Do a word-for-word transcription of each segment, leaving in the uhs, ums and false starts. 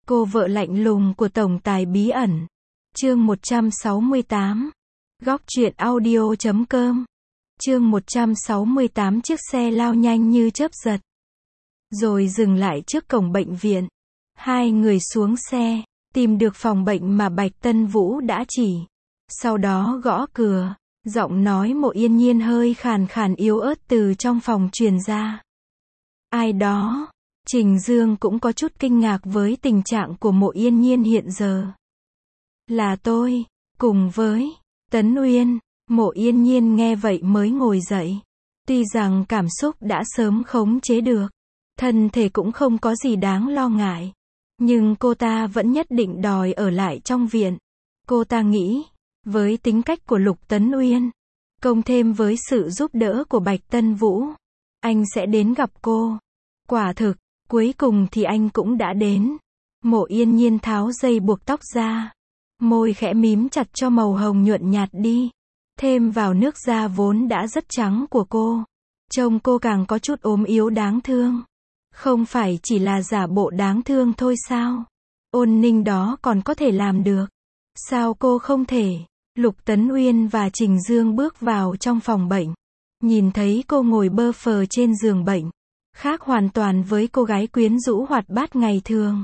Cô vợ lạnh lùng của tổng tài bí ẩn. Chương một trăm sáu mươi tám. Góc truyện audio chấm com. Chương một trăm sáu mươi tám. Chiếc xe lao nhanh như chớp giật, rồi dừng lại trước cổng bệnh viện. Hai người xuống xe, tìm được phòng bệnh mà Bạch Tân Vũ đã chỉ. Sau đó gõ cửa, giọng nói Mộ Yên Nhiên hơi khàn khàn yếu ớt từ trong phòng truyền ra. Ai đó? Trình Dương cũng có chút kinh ngạc với tình trạng của Mộ Yên Nhiên hiện giờ. Là tôi, cùng với Tấn Uyên. Mộ Yên Nhiên nghe vậy mới ngồi dậy. Tuy rằng cảm xúc đã sớm khống chế được, thân thể cũng không có gì đáng lo ngại, nhưng cô ta vẫn nhất định đòi ở lại trong viện. Cô ta nghĩ, với tính cách của Lục Tấn Uyên, cộng thêm với sự giúp đỡ của Bạch Tân Vũ, anh sẽ đến gặp cô. Quả thực, cuối cùng thì anh cũng đã đến. Mộ Yên Nhiên tháo dây buộc tóc ra, môi khẽ mím chặt cho màu hồng nhuận nhạt đi, thêm vào nước da vốn đã rất trắng của cô, trông cô càng có chút ốm yếu đáng thương. Không phải chỉ là giả bộ đáng thương thôi sao? Ôn Ninh đó còn có thể làm được, sao cô không thể? Lục Tấn Uyên và Trình Dương bước vào trong phòng bệnh, nhìn thấy cô ngồi bơ phờ trên giường bệnh, khác hoàn toàn với cô gái quyến rũ hoạt bát ngày thường.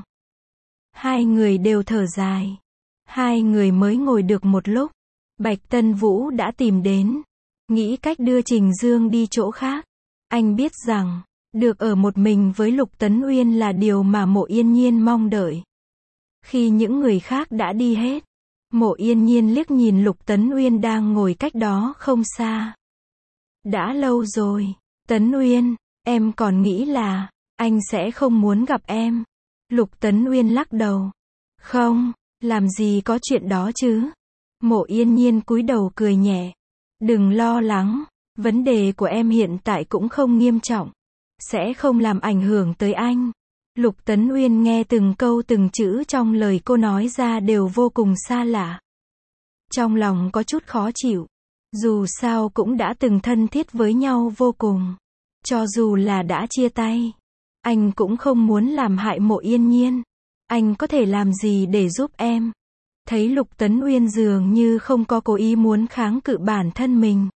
Hai người đều thở dài. Hai người mới ngồi được một lúc, Bạch Tân Vũ đã tìm đến, nghĩ cách đưa Trình Dương đi chỗ khác. Anh biết rằng, được ở một mình với Lục Tấn Uyên là điều mà Mộ Yên Nhiên mong đợi. Khi những người khác đã đi hết, Mộ Yên Nhiên liếc nhìn Lục Tấn Uyên đang ngồi cách đó không xa. Đã lâu rồi, Tấn Uyên, em còn nghĩ là anh sẽ không muốn gặp em. Lục Tấn Uyên lắc đầu. Không, làm gì có chuyện đó chứ. Mộ Yên Nhiên cúi đầu cười nhẹ. Đừng lo lắng, vấn đề của em hiện tại cũng không nghiêm trọng, sẽ không làm ảnh hưởng tới anh. Lục Tấn Uyên nghe từng câu từng chữ trong lời cô nói ra đều vô cùng xa lạ. Trong lòng có chút khó chịu. Dù sao cũng đã từng thân thiết với nhau vô cùng. Cho dù là đã chia tay, anh cũng không muốn làm hại Mộ Yên Nhiên. Anh có thể làm gì để giúp em? Thấy Lục Tấn Uyên dường như không có cố ý muốn kháng cự bản thân mình,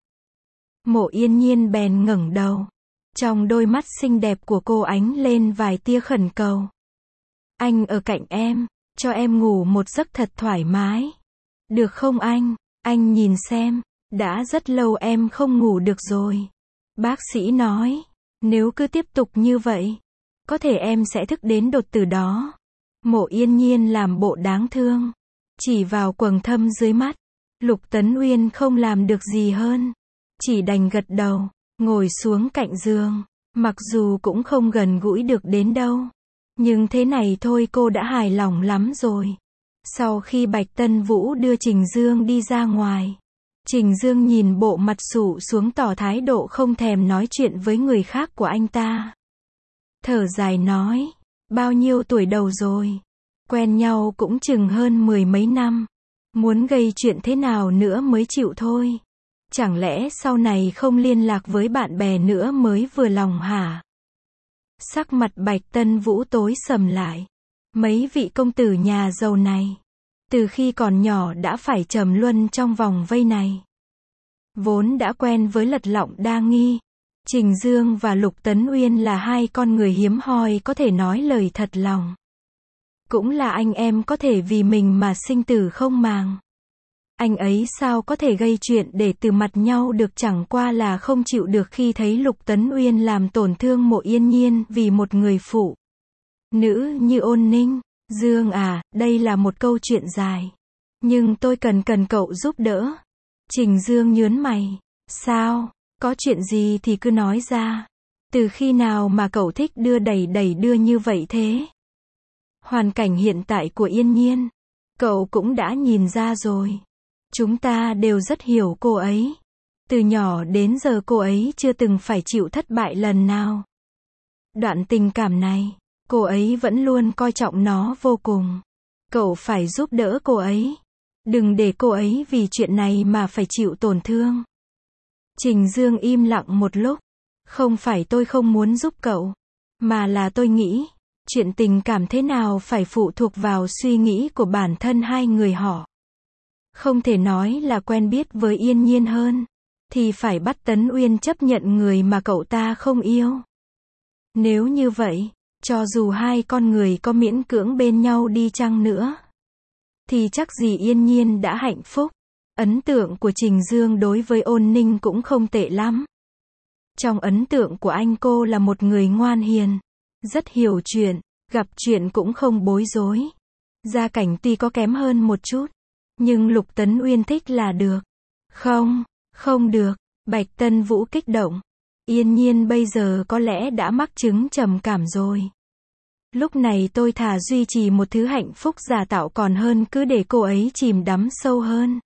Mộ Yên Nhiên bèn ngẩng đầu. Trong đôi mắt xinh đẹp của cô ánh lên vài tia khẩn cầu. Anh ở cạnh em, cho em ngủ một giấc thật thoải mái. Được không anh? Anh nhìn xem, đã rất lâu em không ngủ được rồi. Bác sĩ nói, nếu cứ tiếp tục như vậy, có thể em sẽ thức đến đột tử đó. Mộ Yên Nhiên làm bộ đáng thương, chỉ vào quầng thâm dưới mắt. Lục Tấn Uyên không làm được gì hơn, chỉ đành gật đầu, ngồi xuống cạnh giường. Mặc dù cũng không gần gũi được đến đâu, nhưng thế này thôi cô đã hài lòng lắm rồi. Sau khi Bạch Tân Vũ đưa Trình Dương đi ra ngoài, Trình Dương nhìn bộ mặt sụ xuống tỏ thái độ không thèm nói chuyện với người khác của anh ta. Thở dài nói, bao nhiêu tuổi đầu rồi, quen nhau cũng chừng hơn mười mấy năm, muốn gây chuyện thế nào nữa mới chịu thôi. Chẳng lẽ sau này không liên lạc với bạn bè nữa mới vừa lòng hả? Sắc mặt Bạch Tân Vũ tối sầm lại. Mấy vị công tử nhà giàu này, từ khi còn nhỏ đã phải trầm luân trong vòng vây này. Vốn đã quen với lật lọng đa nghi, Trình Dương và Lục Tấn Uyên là hai con người hiếm hoi có thể nói lời thật lòng. Cũng là anh em có thể vì mình mà sinh tử không màng. Anh ấy sao có thể gây chuyện để từ mặt nhau được, chẳng qua là không chịu được khi thấy Lục Tấn Uyên làm tổn thương Mộ Yên Nhiên vì một người phụ nữ như Ôn Ninh. Dương à, đây là một câu chuyện dài, nhưng tôi cần cần cậu giúp đỡ. Trình Dương nhớn mày. Sao? Có chuyện gì thì cứ nói ra. Từ khi nào mà cậu thích đưa đẩy đẩy đưa như vậy thế? Hoàn cảnh hiện tại của Yên Nhiên, cậu cũng đã nhìn ra rồi. Chúng ta đều rất hiểu cô ấy. Từ nhỏ đến giờ cô ấy chưa từng phải chịu thất bại lần nào. Đoạn tình cảm này, cô ấy vẫn luôn coi trọng nó vô cùng. Cậu phải giúp đỡ cô ấy. Đừng để cô ấy vì chuyện này mà phải chịu tổn thương. Trình Dương im lặng một lúc. Không phải tôi không muốn giúp cậu, mà là tôi nghĩ, Chuyện tình cảm thế nào phải phụ thuộc vào suy nghĩ của bản thân hai người họ. Không thể nói là quen biết với Yên Nhiên hơn, thì phải bắt Tấn Uyên chấp nhận người mà cậu ta không yêu. Nếu như vậy, cho dù hai con người có miễn cưỡng bên nhau đi chăng nữa, thì chắc gì Yên Nhiên đã hạnh phúc. Ấn tượng của Trình Dương đối với Ôn Ninh cũng không tệ lắm. Trong ấn tượng của anh, cô là một người ngoan hiền, rất hiểu chuyện, gặp chuyện cũng không bối rối. Gia cảnh tuy có kém hơn một chút, nhưng Lục Tấn Uyên thích là được. Không, không được, Bạch Tân Vũ kích động. Yên Nhiên bây giờ có lẽ đã mắc chứng trầm cảm rồi. Lúc này tôi thà duy trì một thứ hạnh phúc giả tạo còn hơn cứ để cô ấy chìm đắm sâu hơn.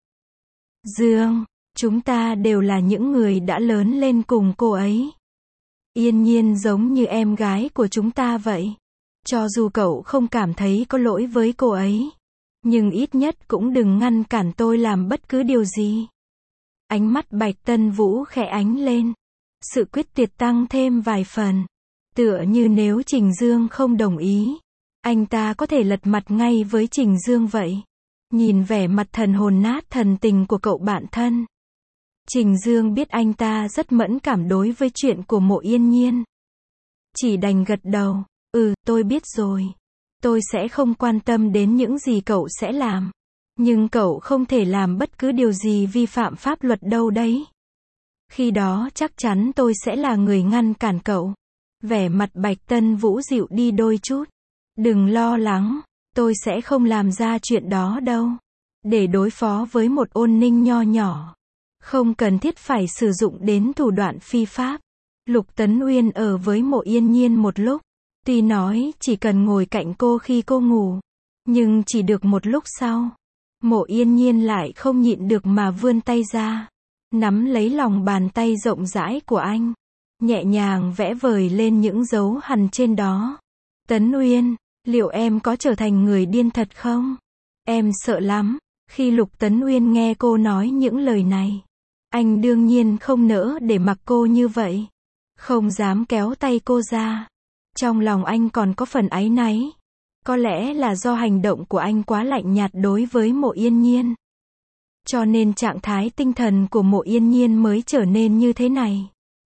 Dương, chúng ta đều là những người đã lớn lên cùng cô ấy. Yên Nhiên giống như em gái của chúng ta vậy. Cho dù cậu không cảm thấy có lỗi với cô ấy, nhưng ít nhất cũng đừng ngăn cản tôi làm bất cứ điều gì. Ánh mắt Bạch Tân Vũ khẽ ánh lên. Sự quyết tuyệt tăng thêm vài phần. Tựa như nếu Trình Dương không đồng ý, anh ta có thể lật mặt ngay với Trình Dương vậy. Nhìn vẻ mặt thần hồn nát thần tình của cậu bạn thân, Trình Dương biết anh ta rất mẫn cảm đối với chuyện của Mộ Yên Nhiên. Chỉ đành gật đầu. Ừ, tôi biết rồi. Tôi sẽ không quan tâm đến những gì cậu sẽ làm. Nhưng cậu không thể làm bất cứ điều gì vi phạm pháp luật đâu đấy. Khi đó chắc chắn tôi sẽ là người ngăn cản cậu. Vẻ mặt Bạch Tân Vũ dịu đi đôi chút. Đừng lo lắng, tôi sẽ không làm ra chuyện đó đâu. Để đối phó với một Ôn Ninh nho nhỏ, không cần thiết phải sử dụng đến thủ đoạn phi pháp. Lục Tấn Uyên ở với Mộ Yên Nhiên một lúc. Tuy nói chỉ cần ngồi cạnh cô khi cô ngủ, nhưng chỉ được một lúc sau, Mộ Yên Nhiên lại không nhịn được mà vươn tay ra, nắm lấy lòng bàn tay rộng rãi của anh, nhẹ nhàng vẽ vời lên những dấu hằn trên đó. Tấn Uyên, liệu em có trở thành người điên thật không? Em sợ lắm. Khi Lục Tấn Uyên nghe cô nói những lời này, anh đương nhiên không nỡ để mặc cô như vậy, không dám kéo tay cô ra. Trong lòng anh còn có phần áy náy. Có lẽ là do hành động của anh quá lạnh nhạt đối với Mộ Yên Nhiên, cho nên trạng thái tinh thần của Mộ Yên Nhiên mới trở nên như thế này.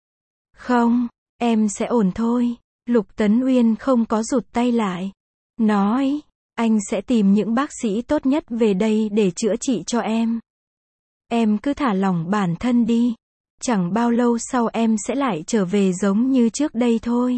Không, em sẽ ổn thôi. Lục Tấn Uyên không có rụt tay lại. Nói, anh sẽ tìm những bác sĩ tốt nhất về đây để chữa trị cho em. Em cứ thả lỏng bản thân đi. Chẳng bao lâu sau em sẽ lại trở về giống như trước đây thôi.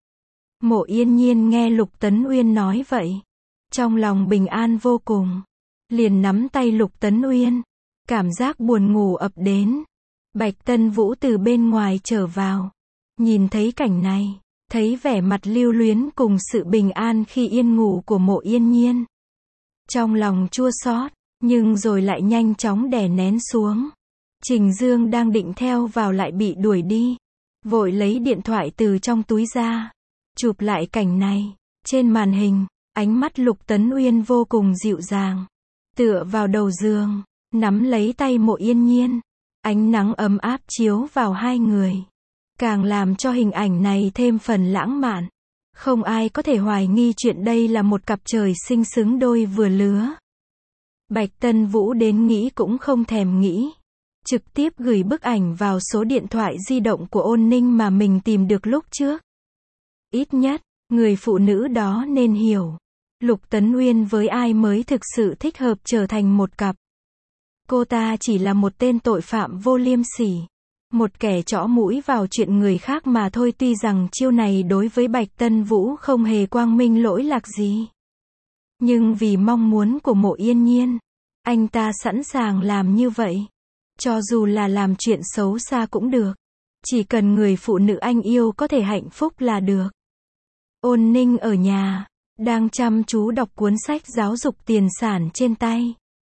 Mộ Yên Nhiên nghe Lục Tấn Uyên nói vậy, trong lòng bình an vô cùng. Liền nắm tay Lục Tấn Uyên. Cảm giác buồn ngủ ập đến. Bạch Tân Vũ từ bên ngoài trở vào. Nhìn thấy cảnh này, thấy vẻ mặt lưu luyến cùng sự bình an khi yên ngủ của Mộ Yên Nhiên, trong lòng chua xót, nhưng rồi lại nhanh chóng đè nén xuống. Trình Dương đang định theo vào lại bị đuổi đi. Vội lấy điện thoại từ trong túi ra, chụp lại cảnh này. Trên màn hình, ánh mắt Lục Tấn Uyên vô cùng dịu dàng, tựa vào đầu giường, nắm lấy tay Mộ Yên Nhiên. Ánh nắng ấm áp chiếu vào hai người, càng làm cho hình ảnh này thêm phần lãng mạn. Không ai có thể hoài nghi chuyện đây là một cặp trời sinh xứng đôi vừa lứa. Bạch Tân Vũ đến nghĩ cũng không thèm nghĩ, trực tiếp gửi bức ảnh vào số điện thoại di động của Ôn Ninh mà mình tìm được lúc trước. Ít nhất, người phụ nữ đó nên hiểu, Lục Tấn Uyên với ai mới thực sự thích hợp trở thành một cặp. Cô ta chỉ là một tên tội phạm vô liêm sỉ, một kẻ trõ mũi vào chuyện người khác mà thôi. Tuy rằng chiêu này đối với Bạch Tân Vũ không hề quang minh lỗi lạc gì, nhưng vì mong muốn của Mộ Yên Nhiên, anh ta sẵn sàng làm như vậy. Cho dù là làm chuyện xấu xa cũng được, chỉ cần người phụ nữ anh yêu có thể hạnh phúc là được. Ôn Ninh ở nhà, đang chăm chú đọc cuốn sách giáo dục tiền sản trên tay.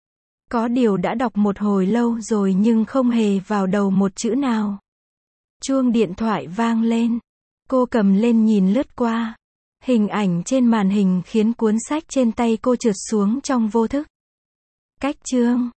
Có điều đã đọc một hồi lâu rồi nhưng không hề vào đầu một chữ nào. Chuông điện thoại vang lên. Cô cầm lên nhìn lướt qua. Hình ảnh trên màn hình khiến cuốn sách trên tay cô trượt xuống trong vô thức. Cách chương